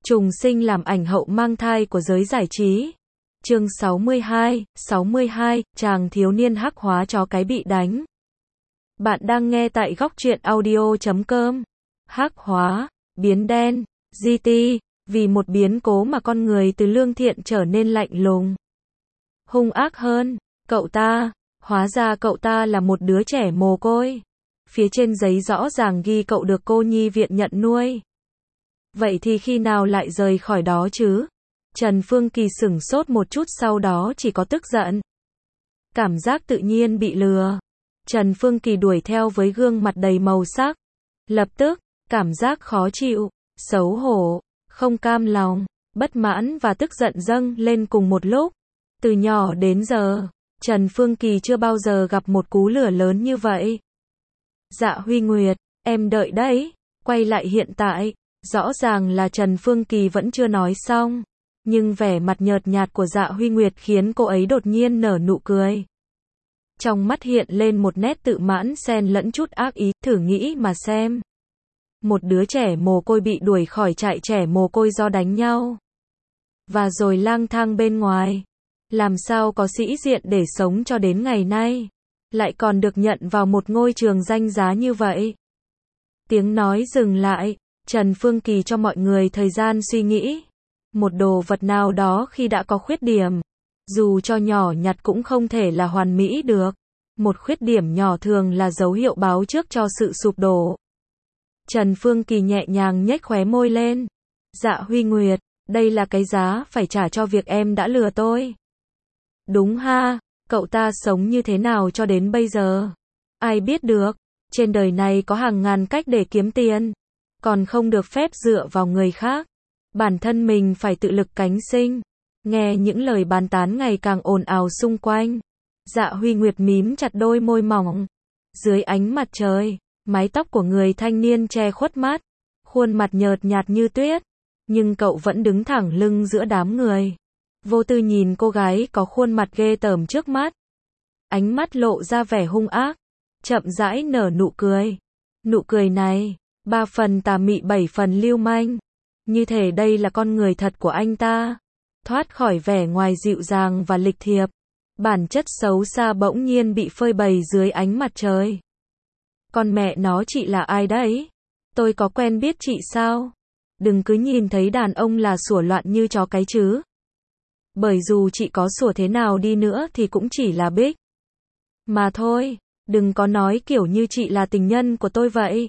Trùng sinh làm ảnh hậu mang thai của giới giải trí. Chương 62, chàng thiếu niên hắc hóa chó cái bị đánh. Bạn đang nghe tại góc truyện audio.com. Hắc hóa, biến đen, GT, vì một biến cố mà con người từ lương thiện trở nên lạnh lùng, hung ác hơn. Cậu ta, hóa ra cậu ta là một đứa trẻ mồ côi. Phía trên giấy rõ ràng ghi cậu được cô nhi viện nhận nuôi. Vậy thì khi nào lại rời khỏi đó chứ? Trần Phương Kỳ sửng sốt một chút, sau đó chỉ có tức giận. Cảm giác tự nhiên bị lừa. Trần Phương Kỳ đuổi theo với gương mặt đầy màu sắc. Lập tức, cảm giác khó chịu, xấu hổ, không cam lòng, bất mãn và tức giận dâng lên cùng một lúc. Từ nhỏ đến giờ, Trần Phương Kỳ chưa bao giờ gặp một cú lửa lớn như vậy. Dạ Huy Nguyệt, em đợi đấy. Quay lại hiện tại, rõ ràng là Trần Phương Kỳ vẫn chưa nói xong. Nhưng vẻ mặt nhợt nhạt của Dạ Huy Nguyệt khiến cô ấy đột nhiên nở nụ cười. Trong mắt hiện lên một nét tự mãn xen lẫn chút ác ý, thử nghĩ mà xem. Một đứa trẻ mồ côi bị đuổi khỏi trại trẻ mồ côi do đánh nhau. Và rồi lang thang bên ngoài. Làm sao có sĩ diện để sống cho đến ngày nay. Lại còn được nhận vào một ngôi trường danh giá như vậy. Tiếng nói dừng lại, Trần Phương Kỳ cho mọi người thời gian suy nghĩ. Một đồ vật nào đó khi đã có khuyết điểm, dù cho nhỏ nhặt cũng không thể là hoàn mỹ được. Một khuyết điểm nhỏ thường là dấu hiệu báo trước cho sự sụp đổ. Trần Phương Kỳ nhẹ nhàng nhếch khóe môi lên. Dạ Huy Nguyệt, đây là cái giá phải trả cho việc em đã lừa tôi. Đúng ha, cậu ta sống như thế nào cho đến bây giờ? Ai biết được, trên đời này có hàng ngàn cách để kiếm tiền, còn không được phép dựa vào người khác. Bản thân mình phải tự lực cánh sinh. Nghe những lời bàn tán ngày càng ồn ào xung quanh, Dạ Huy Nguyệt mím chặt đôi môi mỏng. Dưới ánh mặt trời, mái tóc của người thanh niên che khuất mắt, khuôn mặt nhợt nhạt như tuyết, nhưng cậu vẫn đứng thẳng lưng giữa đám người. Vô tư nhìn cô gái có khuôn mặt ghê tởm trước mắt. Ánh mắt lộ ra vẻ hung ác, chậm rãi nở nụ cười. Nụ cười này, 3 phần tà mị 7 phần lưu manh. Như thể đây là con người thật của anh ta. Thoát khỏi vẻ ngoài dịu dàng và lịch thiệp, bản chất xấu xa bỗng nhiên bị phơi bày dưới ánh mặt trời. Con mẹ nó, chị là ai đấy? Tôi có quen biết chị sao? Đừng cứ nhìn thấy đàn ông là sủa loạn như chó cái chứ. Bởi dù chị có sủa thế nào đi nữa thì cũng chỉ là Bích mà thôi. Đừng có nói kiểu như chị là tình nhân của tôi vậy.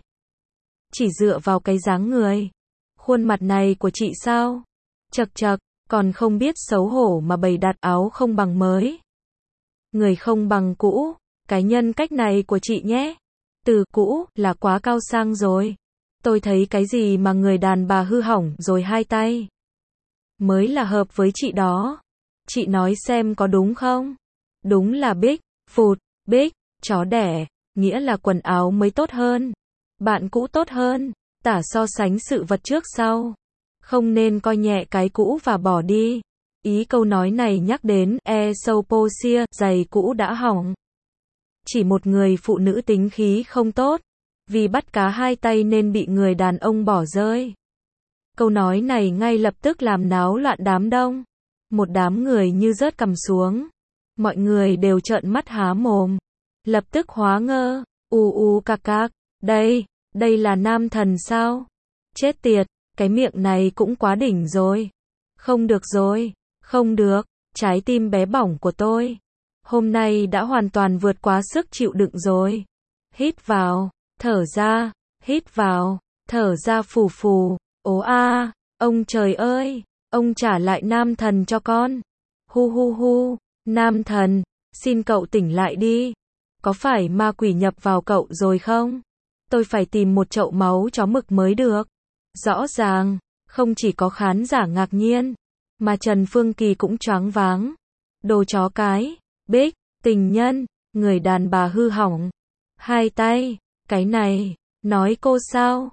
Chỉ dựa vào cái dáng người, khuôn mặt này của chị sao? Chậc chậc, còn không biết xấu hổ mà bày đặt áo không bằng mới, người không bằng cũ. Cái nhân cách này của chị nhé. Từ cũ là quá cao sang rồi. Tôi thấy cái gì mà người đàn bà hư hỏng rồi hai tay mới là hợp với chị đó. Chị nói xem có đúng không? Đúng là Bích, phụt, Bích, chó đẻ, nghĩa là quần áo mới tốt hơn, bạn cũ tốt hơn, tả so sánh sự vật trước sau. Không nên coi nhẹ cái cũ và bỏ đi. Ý câu nói này nhắc đến Esoposia, giày cũ đã hỏng. Chỉ một người phụ nữ tính khí không tốt, vì bắt cá hai tay nên bị người đàn ông bỏ rơi. Câu nói này ngay lập tức làm náo loạn đám đông. Một đám người như rớt cằm xuống. Mọi người đều trợn mắt há mồm. Lập tức hóa ngơ. Cạc cạc. Đây là nam thần sao? Chết tiệt, cái miệng này cũng quá đỉnh rồi. Không được rồi, không được. Trái tim bé bỏng của tôi hôm nay đã hoàn toàn vượt quá sức chịu đựng rồi. Hít vào, thở ra, hít vào, thở ra phù phù. Ông trời ơi, ông trả lại nam thần cho con. Hu, nam thần, xin cậu tỉnh lại đi. Có phải ma quỷ nhập vào cậu rồi không? Tôi phải tìm một chậu máu chó mực mới được. Rõ ràng, không chỉ có khán giả ngạc nhiên, mà Trần Phương Kỳ cũng choáng váng. Đồ chó cái, Bích, tình nhân, người đàn bà hư hỏng. Hai tay, cái này, nói cô sao?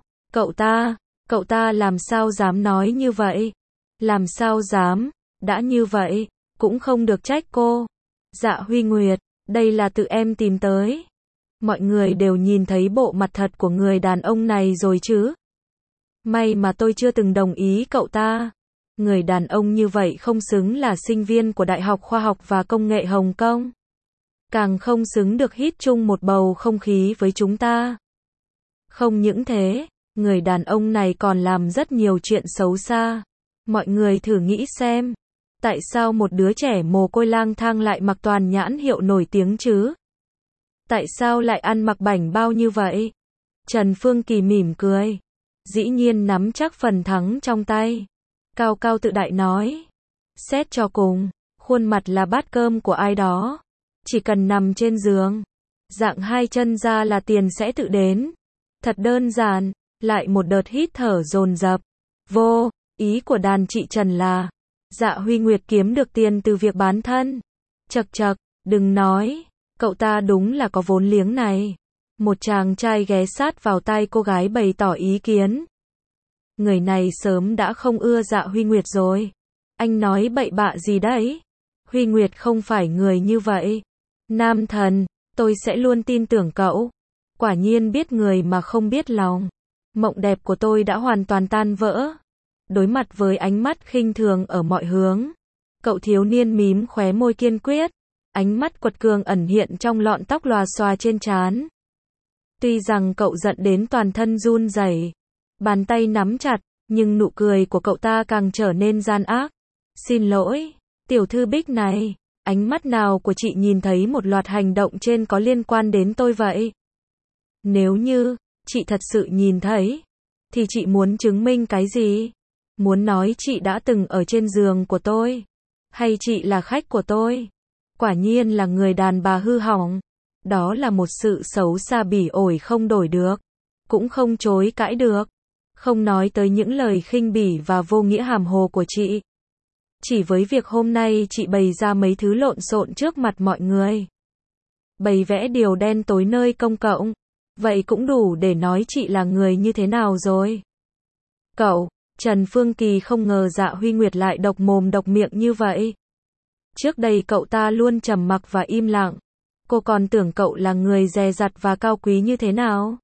Cậu ta làm sao dám nói như vậy? Làm sao dám, đã như vậy, cũng không được trách cô. Dạ Huy Nguyệt, đây là tự em tìm tới. Mọi người đều nhìn thấy bộ mặt thật của người đàn ông này rồi chứ? May mà tôi chưa từng đồng ý cậu ta. Người đàn ông như vậy không xứng là sinh viên của Đại học Khoa học và Công nghệ Hồng Kông. Càng không xứng được hít chung một bầu không khí với chúng ta. Không những thế, người đàn ông này còn làm rất nhiều chuyện xấu xa. Mọi người thử nghĩ xem, tại sao một đứa trẻ mồ côi lang thang lại mặc toàn nhãn hiệu nổi tiếng chứ? Tại sao lại ăn mặc bảnh bao như vậy? Trần Phương Kỳ mỉm cười, dĩ nhiên nắm chắc phần thắng trong tay. Cao cao tự đại nói, xét cho cùng, khuôn mặt là bát cơm của ai đó. Chỉ cần nằm trên giường, dạng hai chân ra là tiền sẽ tự đến. Thật đơn giản. Lại một đợt hít thở dồn dập. Vô, ý của đàn chị Trần là, Dạ Huy Nguyệt kiếm được tiền từ việc bán thân. Chậc chậc, đừng nói, cậu ta đúng là có vốn liếng này. Một chàng trai ghé sát vào tai cô gái bày tỏ ý kiến. Người này sớm đã không ưa Dạ Huy Nguyệt rồi. Anh nói bậy bạ gì đấy? Huy Nguyệt không phải người như vậy. Nam thần, tôi sẽ luôn tin tưởng cậu. Quả nhiên biết người mà không biết lòng. Mộng đẹp của tôi đã hoàn toàn tan vỡ. Đối mặt với ánh mắt khinh thường ở mọi hướng, cậu thiếu niên mím khóe môi kiên quyết, ánh mắt quật cường ẩn hiện trong lọn tóc lòa xòa trên trán. Tuy rằng cậu giận đến toàn thân run rẩy, bàn tay nắm chặt, nhưng nụ cười của cậu ta càng trở nên gian ác. Xin lỗi, tiểu thư Bích này, ánh mắt nào của chị nhìn thấy một loạt hành động trên có liên quan đến tôi vậy? Nếu như chị thật sự nhìn thấy, thì chị muốn chứng minh cái gì? Muốn nói chị đã từng ở trên giường của tôi? Hay chị là khách của tôi? Quả nhiên là người đàn bà hư hỏng. Đó là một sự xấu xa bỉ ổi không đổi được, cũng không chối cãi được. Không nói tới những lời khinh bỉ và vô nghĩa hàm hồ của chị. Chỉ với việc hôm nay chị bày ra mấy thứ lộn xộn trước mặt mọi người, bày vẽ điều đen tối nơi công cộng, vậy cũng đủ để nói chị là người như thế nào rồi. Cậu, Trần Phương Kỳ không ngờ Dạ Huy Nguyệt lại độc mồm độc miệng như vậy. Trước đây cậu ta luôn trầm mặc và im lặng. Cô còn tưởng cậu là người dè dặt và cao quý như thế nào.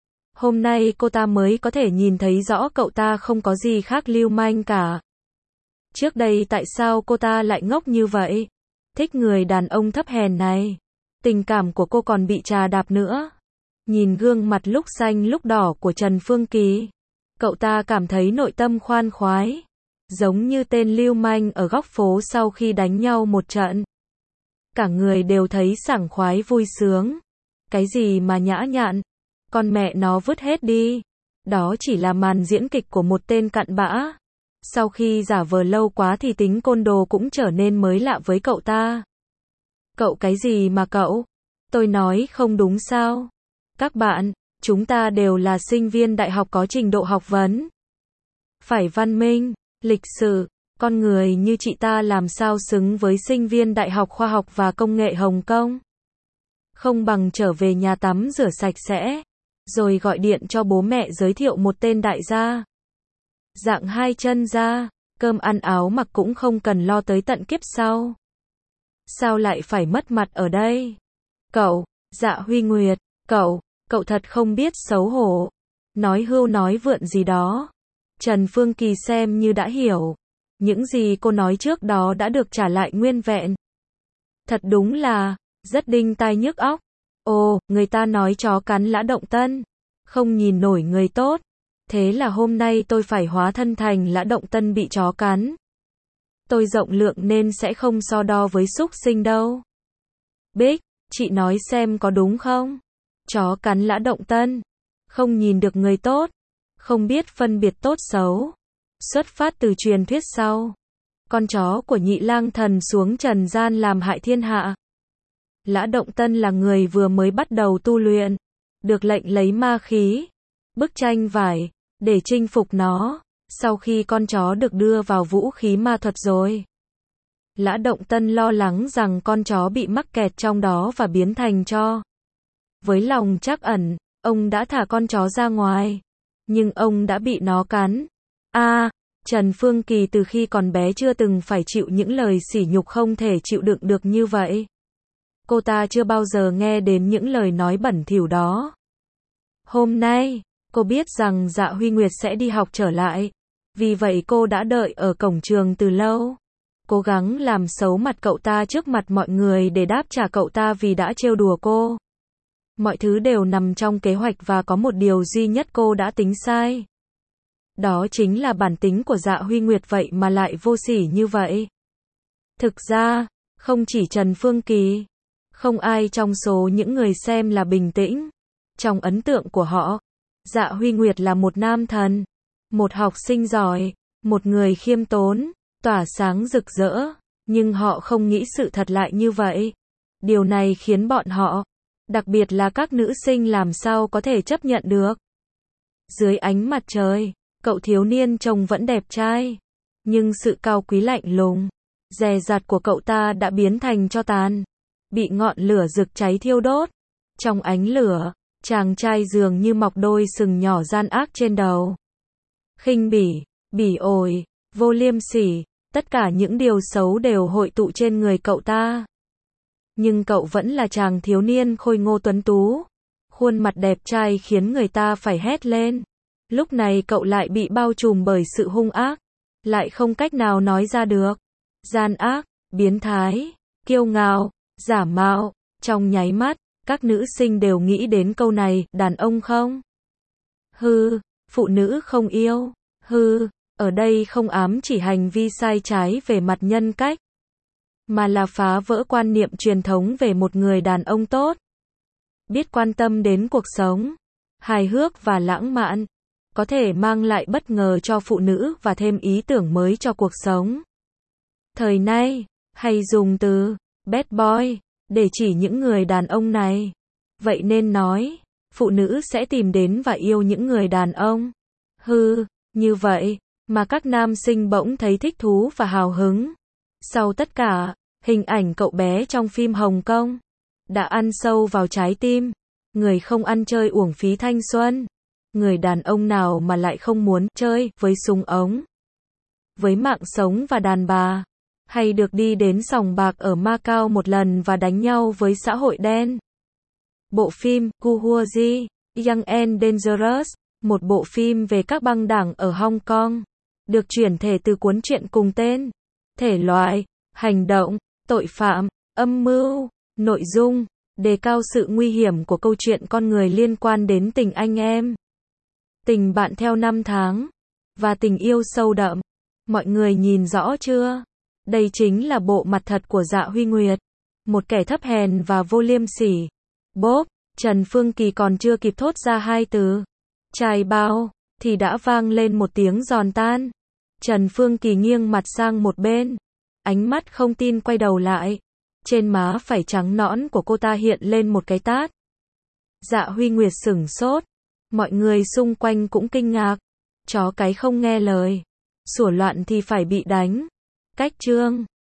Hôm nay cô ta mới có thể nhìn thấy rõ cậu ta không có gì khác lưu manh cả. Trước đây tại sao cô ta lại ngốc như vậy? Thích người đàn ông thấp hèn này. Tình cảm của cô còn bị trà đạp nữa. Nhìn gương mặt lúc xanh lúc đỏ của Trần Phương Kỳ, cậu ta cảm thấy nội tâm khoan khoái, giống như tên lưu manh ở góc phố sau khi đánh nhau một trận. Cả người đều thấy sảng khoái vui sướng. Cái gì mà nhã nhặn, con mẹ nó vứt hết đi. Đó chỉ là màn diễn kịch của một tên cặn bã. Sau khi giả vờ lâu quá thì tính côn đồ cũng trở nên mới lạ với cậu ta. Cậu cái gì mà cậu? Tôi nói không đúng sao? Các bạn, chúng ta đều là sinh viên đại học có trình độ học vấn. Phải văn minh, lịch sự, con người như chị ta làm sao xứng với sinh viên Đại học Khoa học và Công nghệ Hồng Kông. Không bằng trở về nhà tắm rửa sạch sẽ, rồi gọi điện cho bố mẹ giới thiệu một tên đại gia. Dạng hai chân ra, cơm ăn áo mặc cũng không cần lo tới tận kiếp sau. Sao lại phải mất mặt ở đây? Cậu, Dạ Huy Nguyệt, cậu thật không biết xấu hổ. Nói hưu nói vượn gì đó. Trần Phương Kỳ xem như đã hiểu. Những gì cô nói trước đó đã được trả lại nguyên vẹn. Thật đúng là, rất đinh tai nhức óc. Ồ, người ta nói chó cắn lã động tân. Không nhìn nổi người tốt. Thế là hôm nay tôi phải hóa thân thành lã động tân bị chó cắn. Tôi rộng lượng nên sẽ không so đo với súc sinh đâu. Bích, chị nói xem có đúng không? Chó cắn lã động tân. Không nhìn được người tốt. Không biết phân biệt tốt xấu. Xuất phát từ truyền thuyết sau. Con chó của Nhị Lang Thần xuống trần gian làm hại thiên hạ. Lã Động Tân là người vừa mới bắt đầu tu luyện. Được lệnh lấy ma khí, bức tranh vải, để chinh phục nó. Sau khi con chó được đưa vào vũ khí ma thuật rồi, Lã Động Tân lo lắng rằng con chó bị mắc kẹt trong đó và biến thành tro. Với lòng trắc ẩn, ông đã thả con chó ra ngoài. Nhưng ông đã bị nó cắn. Trần Phương Kỳ từ khi còn bé chưa từng phải chịu những lời sỉ nhục không thể chịu đựng được như vậy. Cô ta chưa bao giờ nghe đến những lời nói bẩn thỉu đó. Hôm nay, Cô biết rằng Dạ Huy Nguyệt sẽ đi học trở lại. Vì vậy cô đã đợi ở cổng trường từ lâu. Cố gắng làm xấu mặt cậu ta trước mặt mọi người để đáp trả cậu ta vì đã trêu đùa cô. Mọi thứ đều nằm trong kế hoạch và có một điều duy nhất cô đã tính sai. Đó chính là bản tính của Dạ Huy Nguyệt vậy mà lại vô sỉ như vậy. Thực ra, không chỉ Trần Phương Kỳ, không ai trong số những người xem là bình tĩnh. Trong ấn tượng của họ, Dạ Huy Nguyệt là một nam thần, một học sinh giỏi, một người khiêm tốn, tỏa sáng rực rỡ, nhưng họ không nghĩ sự thật lại như vậy. Điều này khiến bọn họ, đặc biệt là các nữ sinh làm sao có thể chấp nhận được. Dưới ánh mặt trời, cậu thiếu niên trông vẫn đẹp trai, nhưng sự cao quý lạnh lùng, dè dặt của cậu ta đã biến thành tro tàn, bị ngọn lửa rực cháy thiêu đốt. Trong ánh lửa, chàng trai dường như mọc đôi sừng nhỏ gian ác trên đầu. Khinh bỉ, bỉ ổi, vô liêm sỉ, tất cả những điều xấu đều hội tụ trên người cậu ta. Nhưng cậu vẫn là chàng thiếu niên khôi ngô tuấn tú, khuôn mặt đẹp trai khiến người ta phải hét lên. Lúc này cậu lại bị bao trùm bởi sự hung ác, lại không cách nào nói ra được. Gian ác, biến thái, kiêu ngạo, giả mạo. Trong nháy mắt, các nữ sinh đều nghĩ đến câu này, đàn ông không? Hư, phụ nữ không yêu. Hư, ở đây không ám chỉ hành vi sai trái về mặt nhân cách, mà là phá vỡ quan niệm truyền thống về một người đàn ông tốt, biết quan tâm đến cuộc sống, hài hước và lãng mạn, có thể mang lại bất ngờ cho phụ nữ và thêm ý tưởng mới cho cuộc sống. Thời nay, hay dùng từ bad boy để chỉ những người đàn ông này. Vậy nên nói, phụ nữ sẽ tìm đến và yêu những người đàn ông hư như vậy, mà các nam sinh bỗng thấy thích thú và hào hứng. Sau tất cả, hình ảnh cậu bé trong phim Hồng Kông đã ăn sâu vào trái tim. Người không ăn chơi uổng phí thanh xuân. Người đàn ông nào mà lại không muốn chơi với súng ống, với mạng sống và đàn bà, hay được đi đến sòng bạc ở Macau một lần và đánh nhau với xã hội đen. Bộ phim Kuhuoji, Young and Dangerous, một bộ phim về các băng đảng ở Hong Kong, được chuyển thể từ cuốn truyện cùng tên. Thể loại, hành động, tội phạm, âm mưu, nội dung, đề cao sự nguy hiểm của câu chuyện con người liên quan đến tình anh em, tình bạn theo năm tháng, và tình yêu sâu đậm. Mọi người nhìn rõ chưa? Đây chính là bộ mặt thật của Dạ Huy Nguyệt. Một kẻ thấp hèn và vô liêm sỉ. Bốp, Trần Phương Kỳ còn chưa kịp thốt ra hai từ trai bao, thì đã vang lên một tiếng giòn tan. Trần Phương Kỳ nghiêng mặt sang một bên, ánh mắt không tin quay đầu lại. Trên má phải trắng nõn của cô ta hiện lên một cái tát. Dạ Huy Nguyệt sửng sốt. Mọi người xung quanh cũng kinh ngạc. Chó cái không nghe lời, sủa loạn thì phải bị đánh. Cách chương